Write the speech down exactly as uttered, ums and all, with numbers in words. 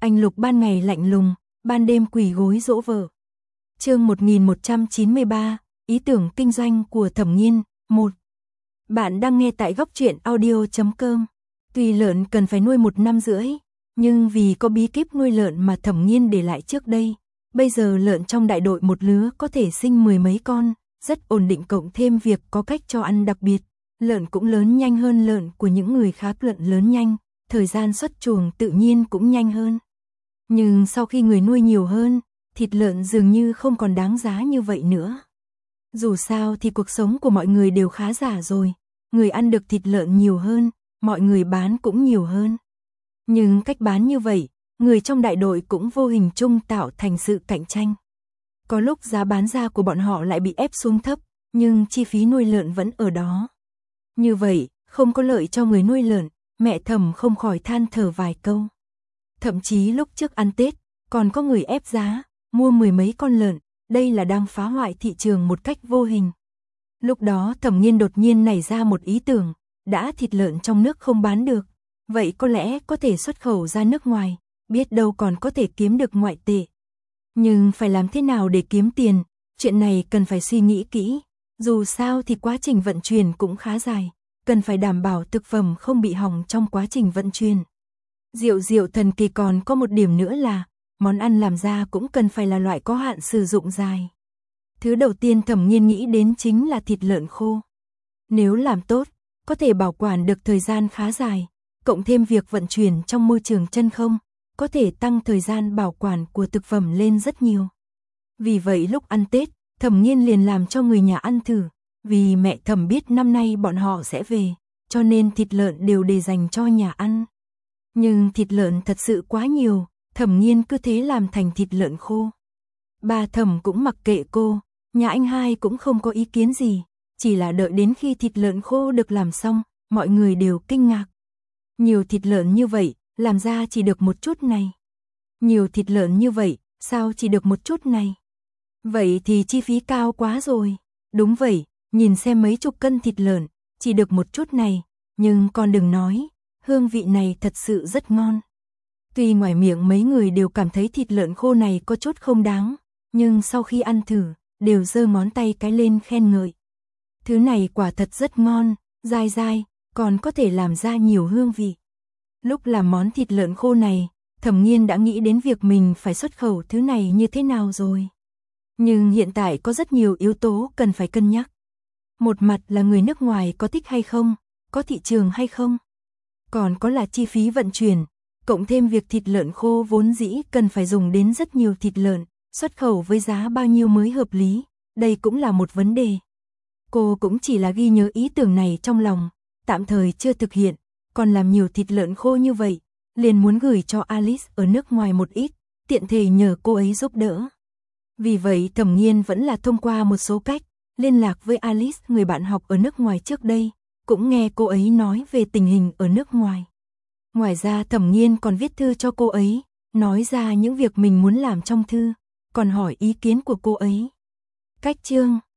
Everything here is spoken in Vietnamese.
Anh Lục ban ngày lạnh lùng, ban đêm quỳ gối dỗ vợ. Chương một nghìn một trăm chín mươi ba, ý tưởng kinh doanh của Thẩm Nghiên, một. Bạn đang nghe tại góc truyện audio chấm com. Tuy lợn cần phải nuôi một năm rưỡi, nhưng vì có bí kíp nuôi lợn mà Thẩm Nghiên để lại trước đây, bây giờ lợn trong đại đội một lứa có thể sinh mười mấy con, rất ổn định, cộng thêm việc có cách cho ăn đặc biệt, lợn cũng lớn nhanh hơn lợn của những người khác. Lợn lớn nhanh, thời gian xuất chuồng tự nhiên cũng nhanh hơn. Nhưng sau khi người nuôi nhiều hơn, thịt lợn dường như không còn đáng giá như vậy nữa. Dù sao thì cuộc sống của mọi người đều khá giả rồi, người ăn được thịt lợn nhiều hơn, mọi người bán cũng nhiều hơn. Nhưng cách bán như vậy, người trong đại đội cũng vô hình chung tạo thành sự cạnh tranh. Có lúc giá bán ra của bọn họ lại bị ép xuống thấp, nhưng chi phí nuôi lợn vẫn ở đó. Như vậy, không có lợi cho người nuôi lợn, mẹ Thẩm không khỏi than thở vài câu. Thậm chí lúc trước ăn Tết, còn có người ép giá, mua mười mấy con lợn, đây là đang phá hoại thị trường một cách vô hình. Lúc đó Thẩm Nghiên đột nhiên nảy ra một ý tưởng, đã thịt lợn trong nước không bán được, vậy có lẽ có thể xuất khẩu ra nước ngoài, biết đâu còn có thể kiếm được ngoại tệ. Nhưng phải làm thế nào để kiếm tiền, chuyện này cần phải suy nghĩ kỹ, dù sao thì quá trình vận chuyển cũng khá dài, cần phải đảm bảo thực phẩm không bị hỏng trong quá trình vận chuyển. Rượu rượu thần kỳ còn có một điểm nữa là, món ăn làm ra cũng cần phải là loại có hạn sử dụng dài. Thứ đầu tiên Thẩm Nghiên nghĩ đến chính là thịt lợn khô. Nếu làm tốt, có thể bảo quản được thời gian khá dài, cộng thêm việc vận chuyển trong môi trường chân không, có thể tăng thời gian bảo quản của thực phẩm lên rất nhiều. Vì vậy lúc ăn Tết, Thẩm Nghiên liền làm cho người nhà ăn thử, vì mẹ Thẩm biết năm nay bọn họ sẽ về, cho nên thịt lợn đều để dành cho nhà ăn. Nhưng thịt lợn thật sự quá nhiều, Thẩm Nghiên cứ thế làm thành thịt lợn khô. Bà Thẩm cũng mặc kệ cô, nhà anh hai cũng không có ý kiến gì, chỉ là đợi đến khi thịt lợn khô được làm xong, mọi người đều kinh ngạc. Nhiều thịt lợn như vậy, làm ra chỉ được một chút này. Nhiều thịt lợn như vậy, sao chỉ được một chút này? Vậy thì chi phí cao quá rồi. Đúng vậy, nhìn xem mấy chục cân thịt lợn, chỉ được một chút này, nhưng con đừng nói, hương vị này thật sự rất ngon. Tuy ngoài miệng mấy người đều cảm thấy thịt lợn khô này có chút không đáng, nhưng sau khi ăn thử, đều giơ ngón tay cái lên khen ngợi. Thứ này quả thật rất ngon, dai dai, còn có thể làm ra nhiều hương vị. Lúc làm món thịt lợn khô này, Thẩm Nghiên đã nghĩ đến việc mình phải xuất khẩu thứ này như thế nào rồi. Nhưng hiện tại có rất nhiều yếu tố cần phải cân nhắc. Một mặt là người nước ngoài có thích hay không, có thị trường hay không. Còn có là chi phí vận chuyển, cộng thêm việc thịt lợn khô vốn dĩ cần phải dùng đến rất nhiều thịt lợn, xuất khẩu với giá bao nhiêu mới hợp lý, đây cũng là một vấn đề. Cô cũng chỉ là ghi nhớ ý tưởng này trong lòng, tạm thời chưa thực hiện, còn làm nhiều thịt lợn khô như vậy, liền muốn gửi cho Alice ở nước ngoài một ít, tiện thể nhờ cô ấy giúp đỡ. Vì vậy Thẩm Nghiên vẫn là thông qua một số cách, liên lạc với Alice, người bạn học ở nước ngoài trước đây, cũng nghe cô ấy nói về tình hình ở nước ngoài. Ngoài ra Thẩm Nghiên còn viết thư cho cô ấy, nói ra những việc mình muốn làm trong thư, còn hỏi ý kiến của cô ấy. Cách chương